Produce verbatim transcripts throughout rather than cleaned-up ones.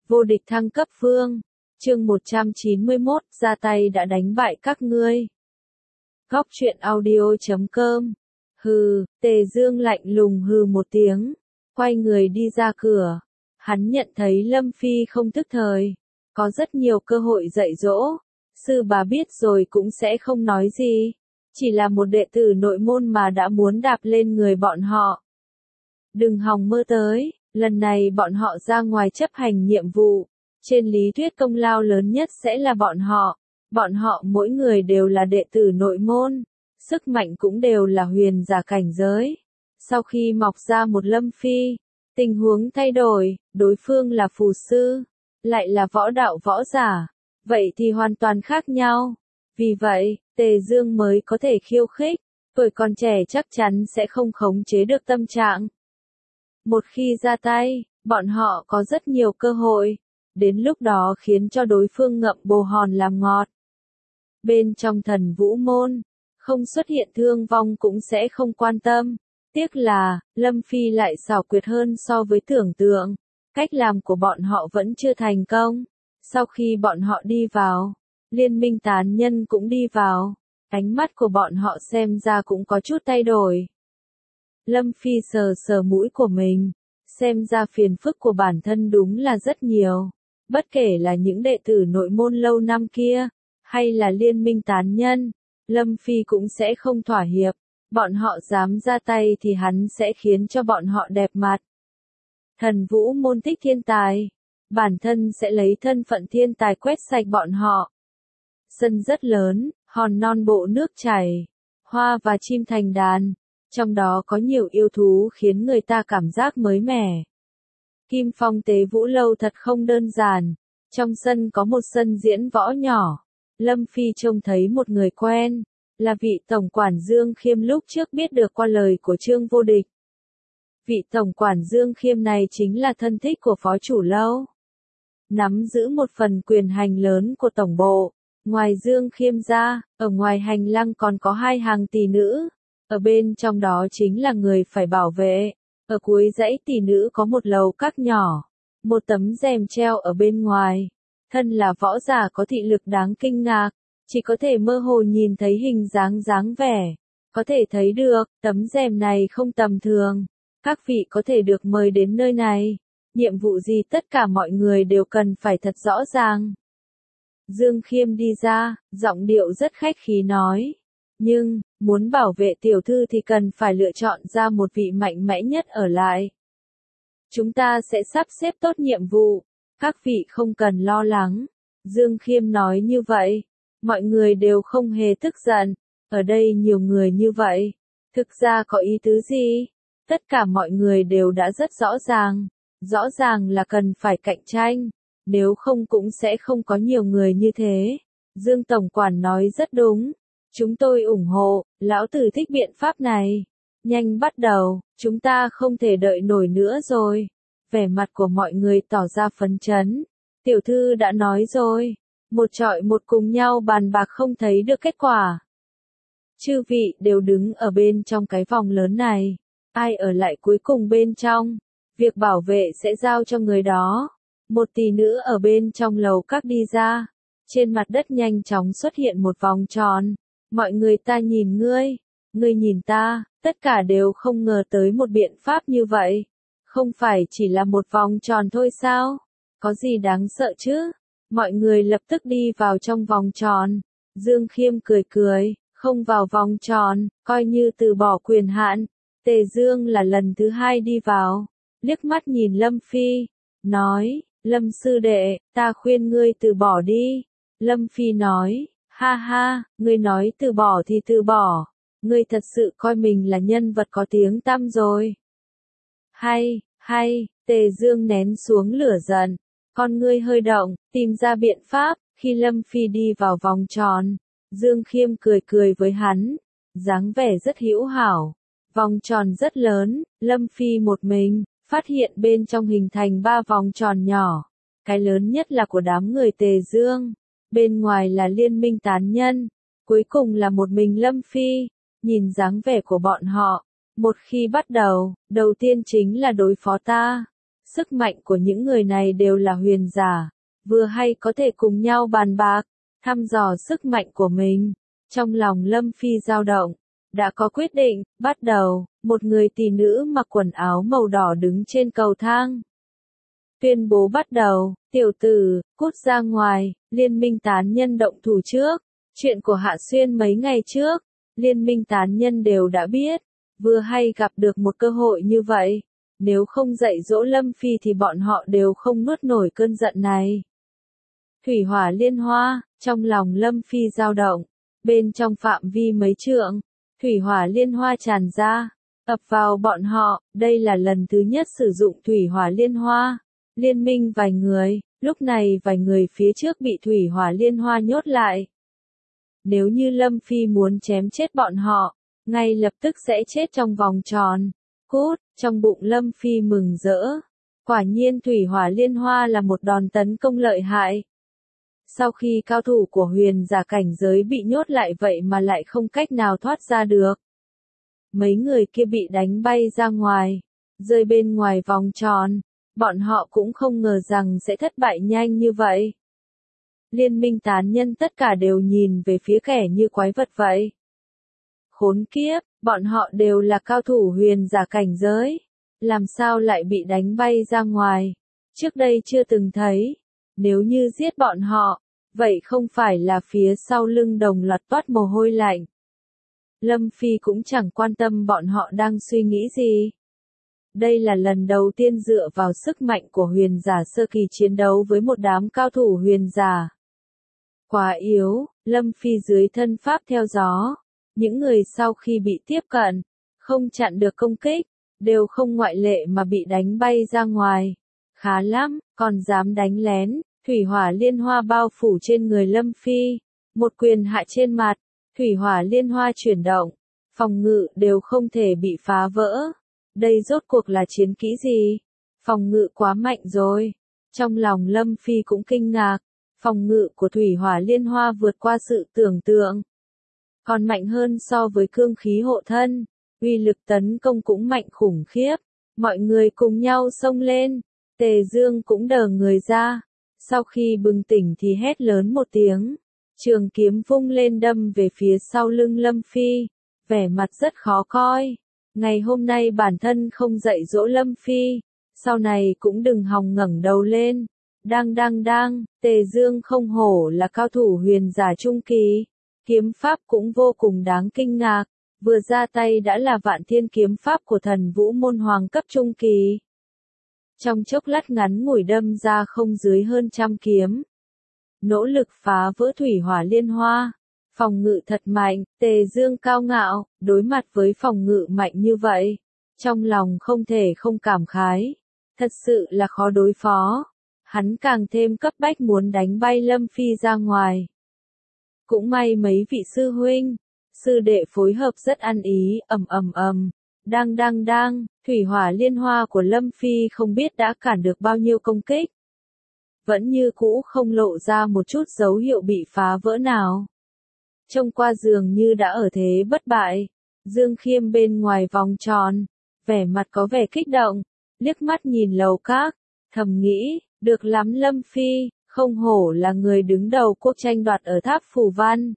Vô địch thăng cấp vương. Chương một trăm chín mươi mốt, ra tay đã đánh bại các ngươi. Góc truyện audio chấm com. Hừ, Tề Dương lạnh lùng hừ một tiếng, quay người đi ra cửa. Hắn nhận thấy Lâm Phi không thức thời, có rất nhiều cơ hội dạy dỗ. Sư bà biết rồi cũng sẽ không nói gì, chỉ là một đệ tử nội môn mà đã muốn đạp lên người bọn họ. Đừng hòng mơ tới, lần này bọn họ ra ngoài chấp hành nhiệm vụ, trên lý thuyết công lao lớn nhất sẽ là bọn họ. Bọn họ mỗi người đều là đệ tử nội môn, sức mạnh cũng đều là huyền giả cảnh giới. Sau khi mọc ra một Lâm Phi, tình huống thay đổi, đối phương là phù sư, lại là võ đạo võ giả, vậy thì hoàn toàn khác nhau. Vì vậy, Tề Dương mới có thể khiêu khích, tuổi còn trẻ chắc chắn sẽ không khống chế được tâm trạng. Một khi ra tay, bọn họ có rất nhiều cơ hội, đến lúc đó khiến cho đối phương ngậm bồ hòn làm ngọt. Bên trong Thần Vũ môn, không xuất hiện thương vong cũng sẽ không quan tâm. Tiếc là, Lâm Phi lại xảo quyệt hơn so với tưởng tượng. Cách làm của bọn họ vẫn chưa thành công. Sau khi bọn họ đi vào, liên minh tán nhân cũng đi vào. Ánh mắt của bọn họ xem ra cũng có chút thay đổi. Lâm Phi sờ sờ mũi của mình, xem ra phiền phức của bản thân đúng là rất nhiều. Bất kể là những đệ tử nội môn lâu năm kia, hay là liên minh tán nhân, Lâm Phi cũng sẽ không thỏa hiệp. Bọn họ dám ra tay thì hắn sẽ khiến cho bọn họ đẹp mặt. Thần Vũ môn thích thiên tài, bản thân sẽ lấy thân phận thiên tài quét sạch bọn họ. Sân rất lớn, hòn non bộ nước chảy, hoa và chim thành đàn, trong đó có nhiều yêu thú khiến người ta cảm giác mới mẻ. Kim Phong Tế Vũ Lâu thật không đơn giản, trong sân có một sân diễn võ nhỏ. Lâm Phi trông thấy một người quen, là vị tổng quản Dương Khiêm lúc trước biết được qua lời của Trương Vô Địch. Vị tổng quản Dương Khiêm này chính là thân thích của phó chủ lâu, nắm giữ một phần quyền hành lớn của tổng bộ. Ngoài Dương Khiêm ra, ở ngoài hành lang còn có hai hàng tỷ nữ, ở bên trong đó chính là người phải bảo vệ. Ở cuối dãy tỷ nữ có một lầu các nhỏ, một tấm rèm treo ở bên ngoài. Thân là võ giả có thị lực đáng kinh ngạc, chỉ có thể mơ hồ nhìn thấy hình dáng dáng vẻ. Có thể thấy được, tấm rèm này không tầm thường. Các vị có thể được mời đến nơi này. Nhiệm vụ gì tất cả mọi người đều cần phải thật rõ ràng. Dương Khiêm đi ra, giọng điệu rất khách khí nói. Nhưng, muốn bảo vệ tiểu thư thì cần phải lựa chọn ra một vị mạnh mẽ nhất ở lại. Chúng ta sẽ sắp xếp tốt nhiệm vụ. Các vị không cần lo lắng. Dương Khiêm nói như vậy. Mọi người đều không hề tức giận. Ở đây nhiều người như vậy. Thực ra có ý tứ gì? Tất cả mọi người đều đã rất rõ ràng. Rõ ràng là cần phải cạnh tranh. Nếu không cũng sẽ không có nhiều người như thế. Dương Tổng Quản nói rất đúng. Chúng tôi ủng hộ, lão tử thích biện pháp này. Nhanh bắt đầu, chúng ta không thể đợi nổi nữa rồi. Vẻ mặt của mọi người tỏ ra phấn chấn. Tiểu thư đã nói rồi, một trọi một cùng nhau bàn bạc không thấy được kết quả. Chư vị đều đứng ở bên trong cái vòng lớn này. Ai ở lại cuối cùng bên trong, việc bảo vệ sẽ giao cho người đó. Một tỷ nữ ở bên trong lầu các đi ra. Trên mặt đất nhanh chóng xuất hiện một vòng tròn. Mọi người ta nhìn ngươi, ngươi nhìn ta, tất cả đều không ngờ tới một biện pháp như vậy. Không phải chỉ là một vòng tròn thôi sao? Có gì đáng sợ chứ? Mọi người lập tức đi vào trong vòng tròn. Dương Khiêm cười cười, không vào vòng tròn, coi như từ bỏ quyền hạn. Tề Dương là lần thứ hai đi vào, liếc mắt nhìn Lâm Phi, nói, Lâm sư đệ, ta khuyên ngươi từ bỏ đi. Lâm Phi nói, ha ha, ngươi nói từ bỏ thì từ bỏ, ngươi thật sự coi mình là nhân vật có tiếng tăm rồi. Hay, hay, Tề Dương nén xuống lửa giận, con ngươi hơi động, tìm ra biện pháp. Khi Lâm Phi đi vào vòng tròn, Dương Khiêm cười cười với hắn, dáng vẻ rất hữu hảo. Vòng tròn rất lớn, Lâm Phi một mình, phát hiện bên trong hình thành ba vòng tròn nhỏ. Cái lớn nhất là của đám người Tề Dương, bên ngoài là liên minh tán nhân, cuối cùng là một mình Lâm Phi. Nhìn dáng vẻ của bọn họ, một khi bắt đầu, đầu tiên chính là đối phó ta. Sức mạnh của những người này đều là huyền giả, vừa hay có thể cùng nhau bàn bạc, thăm dò sức mạnh của mình. Trong lòng Lâm Phi dao động, đã có quyết định, bắt đầu, một người tỷ nữ mặc quần áo màu đỏ đứng trên cầu thang. Tuyên bố bắt đầu, tiểu tử, cút ra ngoài, liên minh tán nhân động thủ trước. Chuyện của Hạ Xuyên mấy ngày trước, liên minh tán nhân đều đã biết, vừa hay gặp được một cơ hội như vậy. Nếu không dạy dỗ Lâm Phi thì bọn họ đều không nuốt nổi cơn giận này. Thủy hỏa liên hoa, trong lòng Lâm Phi dao động, bên trong phạm vi mấy trượng, thủy hỏa liên hoa tràn ra, ập vào bọn họ, đây là lần thứ nhất sử dụng thủy hỏa liên hoa. Liên minh vài người, lúc này vài người phía trước bị thủy hỏa liên hoa nhốt lại. Nếu như Lâm Phi muốn chém chết bọn họ, ngay lập tức sẽ chết trong vòng tròn. Cút, trong bụng Lâm Phi mừng rỡ. Quả nhiên thủy hỏa liên hoa là một đòn tấn công lợi hại. Sau khi cao thủ của huyền giả cảnh giới bị nhốt lại vậy mà lại không cách nào thoát ra được. Mấy người kia bị đánh bay ra ngoài, rơi bên ngoài vòng tròn. Bọn họ cũng không ngờ rằng sẽ thất bại nhanh như vậy. Liên minh tán nhân tất cả đều nhìn về phía kẻ như quái vật vậy. Khốn kiếp, bọn họ đều là cao thủ huyền giả cảnh giới. Làm sao lại bị đánh bay ra ngoài? Trước đây chưa từng thấy. Nếu như giết bọn họ, vậy không phải là phía sau lưng đồng loạt toát mồ hôi lạnh. Lâm Phi cũng chẳng quan tâm bọn họ đang suy nghĩ gì. Đây là lần đầu tiên dựa vào sức mạnh của huyền giả sơ kỳ chiến đấu với một đám cao thủ huyền giả. Quá yếu, Lâm Phi dưới thân pháp theo gió. Những người sau khi bị tiếp cận, không chặn được công kích, đều không ngoại lệ mà bị đánh bay ra ngoài. Khá lắm, còn dám đánh lén, thủy hỏa liên hoa bao phủ trên người Lâm Phi. Một quyền hạ trên mặt, thủy hỏa liên hoa chuyển động, phòng ngự đều không thể bị phá vỡ. Đây rốt cuộc là chiến kỹ gì? Phòng ngự quá mạnh rồi. Trong lòng Lâm Phi cũng kinh ngạc. Phòng ngự của thủy hỏa liên hoa vượt qua sự tưởng tượng. Còn mạnh hơn so với cương khí hộ thân. Uy lực tấn công cũng mạnh khủng khiếp. Mọi người cùng nhau xông lên. Tề Dương cũng đờ người ra. Sau khi bừng tỉnh thì hét lớn một tiếng. Trường kiếm vung lên đâm về phía sau lưng Lâm Phi. Vẻ mặt rất khó coi. Ngày hôm nay bản thân không dạy dỗ Lâm Phi, sau này cũng đừng hòng ngẩng đầu lên. Đang đang đang, Tề Dương không hổ là cao thủ huyền giả trung kỳ. Kiếm pháp cũng vô cùng đáng kinh ngạc, vừa ra tay đã là vạn thiên kiếm pháp của thần vũ môn hoàng cấp trung kỳ. Trong chốc lát ngắn ngủi đâm ra không dưới hơn trăm kiếm. Nỗ lực phá vỡ thủy hỏa liên hoa. Phòng ngự thật mạnh, Tề Dương cao ngạo, đối mặt với phòng ngự mạnh như vậy. Trong lòng không thể không cảm khái. Thật sự là khó đối phó. Hắn càng thêm cấp bách muốn đánh bay Lâm Phi ra ngoài. Cũng may mấy vị sư huynh, sư đệ phối hợp rất ăn ý, ầm ầm ầm. Đang đang đang, thủy hỏa liên hoa của Lâm Phi không biết đã cản được bao nhiêu công kích. Vẫn như cũ không lộ ra một chút dấu hiệu bị phá vỡ nào. Trông qua dường như đã ở thế bất bại. Dương Khiêm bên ngoài vòng tròn, vẻ mặt có vẻ kích động, liếc mắt nhìn Lầu Các, thầm nghĩ, được lắm Lâm Phi, không hổ là người đứng đầu cuộc tranh đoạt ở tháp Phù Văn.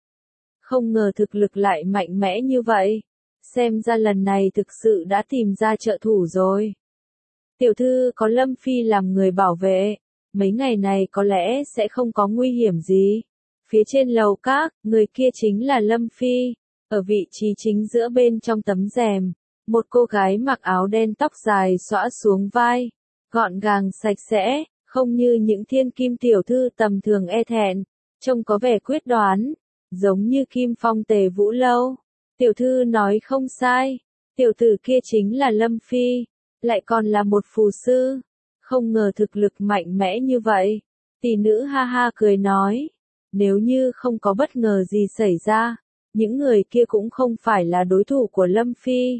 Không ngờ thực lực lại mạnh mẽ như vậy, xem ra lần này thực sự đã tìm ra trợ thủ rồi. Tiểu thư có Lâm Phi làm người bảo vệ, mấy ngày này có lẽ sẽ không có nguy hiểm gì. Phía trên lầu các, người kia chính là Lâm Phi, ở vị trí chính giữa bên trong tấm rèm, một cô gái mặc áo đen tóc dài xõa xuống vai, gọn gàng sạch sẽ, không như những thiên kim tiểu thư tầm thường e thẹn, trông có vẻ quyết đoán, giống như Kim Phong Tề Vũ Lâu. Tiểu thư nói không sai, tiểu tử kia chính là Lâm Phi, lại còn là một phù sư, không ngờ thực lực mạnh mẽ như vậy. Tỷ nữ ha ha cười nói. Nếu như không có bất ngờ gì xảy ra, những người kia cũng không phải là đối thủ của Lâm Phi.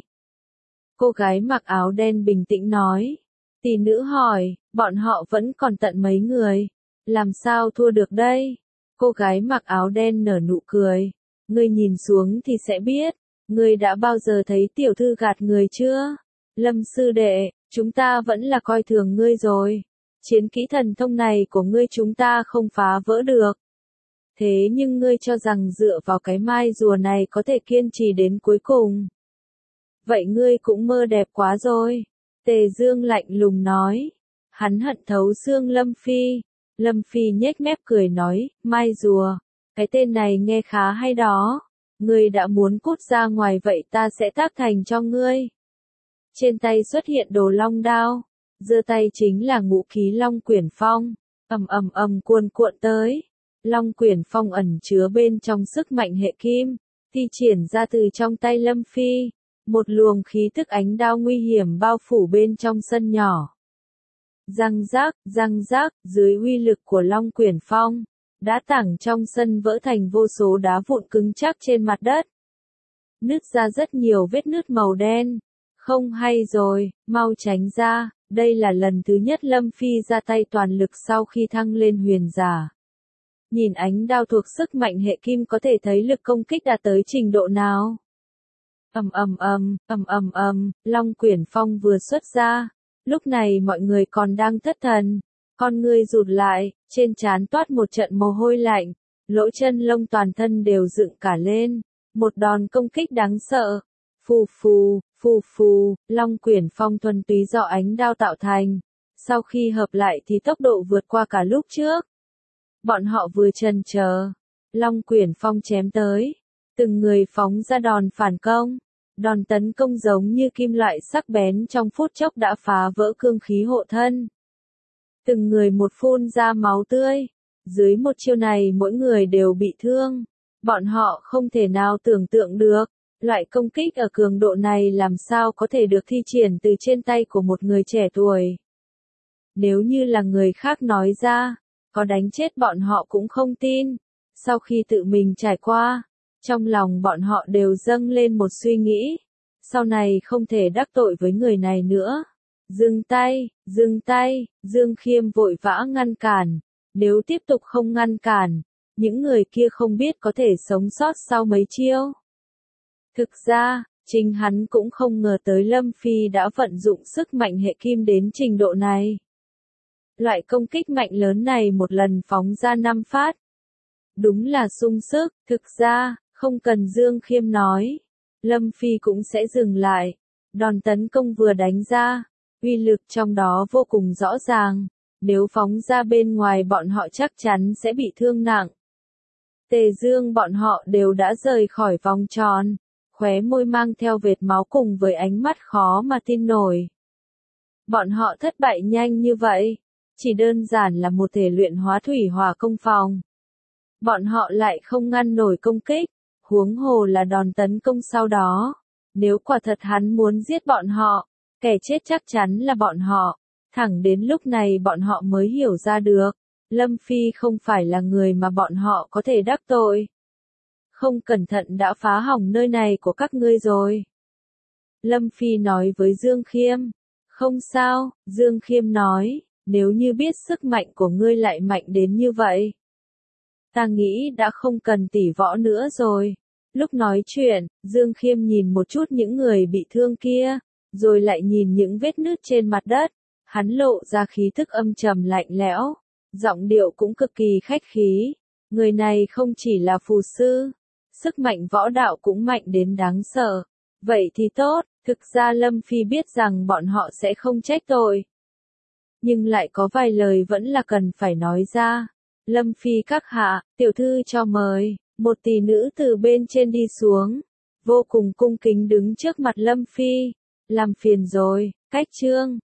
Cô gái mặc áo đen bình tĩnh nói. Tỷ nữ hỏi, bọn họ vẫn còn tận mấy người, làm sao thua được đây? Cô gái mặc áo đen nở nụ cười. Ngươi nhìn xuống thì sẽ biết, ngươi đã bao giờ thấy tiểu thư gạt người chưa? Lâm sư đệ, Chúng ta vẫn là coi thường ngươi rồi. Chiến kỹ thần thông này của ngươi chúng ta không phá vỡ được. Thế nhưng ngươi cho rằng dựa vào cái mai rùa này có thể kiên trì đến cuối cùng. Vậy ngươi cũng mơ đẹp quá rồi. Tề Dương lạnh lùng nói. Hắn hận thấu xương Lâm Phi. Lâm Phi nhếch mép cười nói, mai rùa. Cái tên này nghe khá hay đó. Ngươi đã muốn cút ra ngoài vậy ta sẽ tác thành cho ngươi. Trên tay xuất hiện đồ long đao. Giơ tay chính là ngũ khí long quyển phong. Ầm ầm ầm cuồn cuộn tới. Long quyển phong ẩn chứa bên trong sức mạnh hệ kim. Thi triển ra từ trong tay Lâm Phi. Một luồng khí tức ánh đao nguy hiểm bao phủ bên trong sân nhỏ. Răng rác, răng rác, dưới uy lực của Long Quyển Phong, đá tảng trong sân vỡ thành vô số đá vụn cứng chắc trên mặt đất. Nứt ra rất nhiều vết nứt màu đen. Không hay rồi, mau tránh ra, đây là lần thứ nhất Lâm Phi ra tay toàn lực sau khi thăng lên huyền giả. Nhìn ánh đao thuộc sức mạnh hệ kim có thể thấy lực công kích đạt tới trình độ nào. Ầm ầm ầm, ầm ầm ầm, Long Quyển Phong vừa xuất ra. Lúc này mọi người còn đang thất thần, con ngươi rụt lại, trên trán toát một trận mồ hôi lạnh, lỗ chân lông toàn thân đều dựng cả lên, một đòn công kích đáng sợ. Phù phù, phù phù, Long Quyển Phong thuần túy do ánh đao tạo thành, sau khi hợp lại thì tốc độ vượt qua cả lúc trước. Bọn họ vừa chần chờ, Long Quyển Phong chém tới, từng người phóng ra đòn phản công. Đòn tấn công giống như kim loại sắc bén trong phút chốc đã phá vỡ cương khí hộ thân. Từng người một phun ra máu tươi. Dưới một chiêu này mỗi người đều bị thương. Bọn họ không thể nào tưởng tượng được. Loại công kích ở cường độ này làm sao có thể được thi triển từ trên tay của một người trẻ tuổi. Nếu như là người khác nói ra, có đánh chết bọn họ cũng không tin. Sau khi tự mình trải qua, trong lòng bọn họ đều dâng lên một suy nghĩ. Sau này không thể đắc tội với người này nữa. Dừng tay, dừng tay, Dương Khiêm vội vã ngăn cản. Nếu tiếp tục không ngăn cản, những người kia không biết có thể sống sót sau mấy chiêu. Thực ra, chính hắn cũng không ngờ tới Lâm Phi đã vận dụng sức mạnh hệ kim đến trình độ này. Loại công kích mạnh lớn này một lần phóng ra năm phát. Đúng là sung sức, thực ra, không cần Dương Khiêm nói, Lâm Phi cũng sẽ dừng lại. Đòn tấn công vừa đánh ra, uy lực trong đó vô cùng rõ ràng, nếu phóng ra bên ngoài bọn họ chắc chắn sẽ bị thương nặng. Tề Dương bọn họ đều đã rời khỏi vòng tròn, khóe môi mang theo vệt máu cùng với ánh mắt khó mà tin nổi. Bọn họ thất bại nhanh như vậy, chỉ đơn giản là một thể luyện hóa thủy hỏa công phòng. Bọn họ lại không ngăn nổi công kích, huống hồ là đòn tấn công sau đó. Nếu quả thật hắn muốn giết bọn họ, kẻ chết chắc chắn là bọn họ. Thẳng đến lúc này bọn họ mới hiểu ra được, Lâm Phi không phải là người mà bọn họ có thể đắc tội. Không cẩn thận đã phá hỏng nơi này của các ngươi rồi. Lâm Phi nói với Dương Khiêm. Không sao, Dương Khiêm nói, nếu như biết sức mạnh của ngươi lại mạnh đến như vậy. Ta nghĩ đã không cần tỉ võ nữa rồi. Lúc nói chuyện, Dương Khiêm nhìn một chút những người bị thương kia, rồi lại nhìn những vết nứt trên mặt đất. Hắn lộ ra khí thức âm trầm lạnh lẽo, giọng điệu cũng cực kỳ khách khí. Người này không chỉ là phù sư, sức mạnh võ đạo cũng mạnh đến đáng sợ. Vậy thì tốt, thực ra Lâm Phi biết rằng bọn họ sẽ không trách tội. Nhưng lại có vài lời vẫn là cần phải nói ra. Lâm Phi các hạ, tiểu thư cho mời, một tỷ nữ từ bên trên đi xuống, vô cùng cung kính đứng trước mặt Lâm Phi. Làm phiền rồi, cách chương.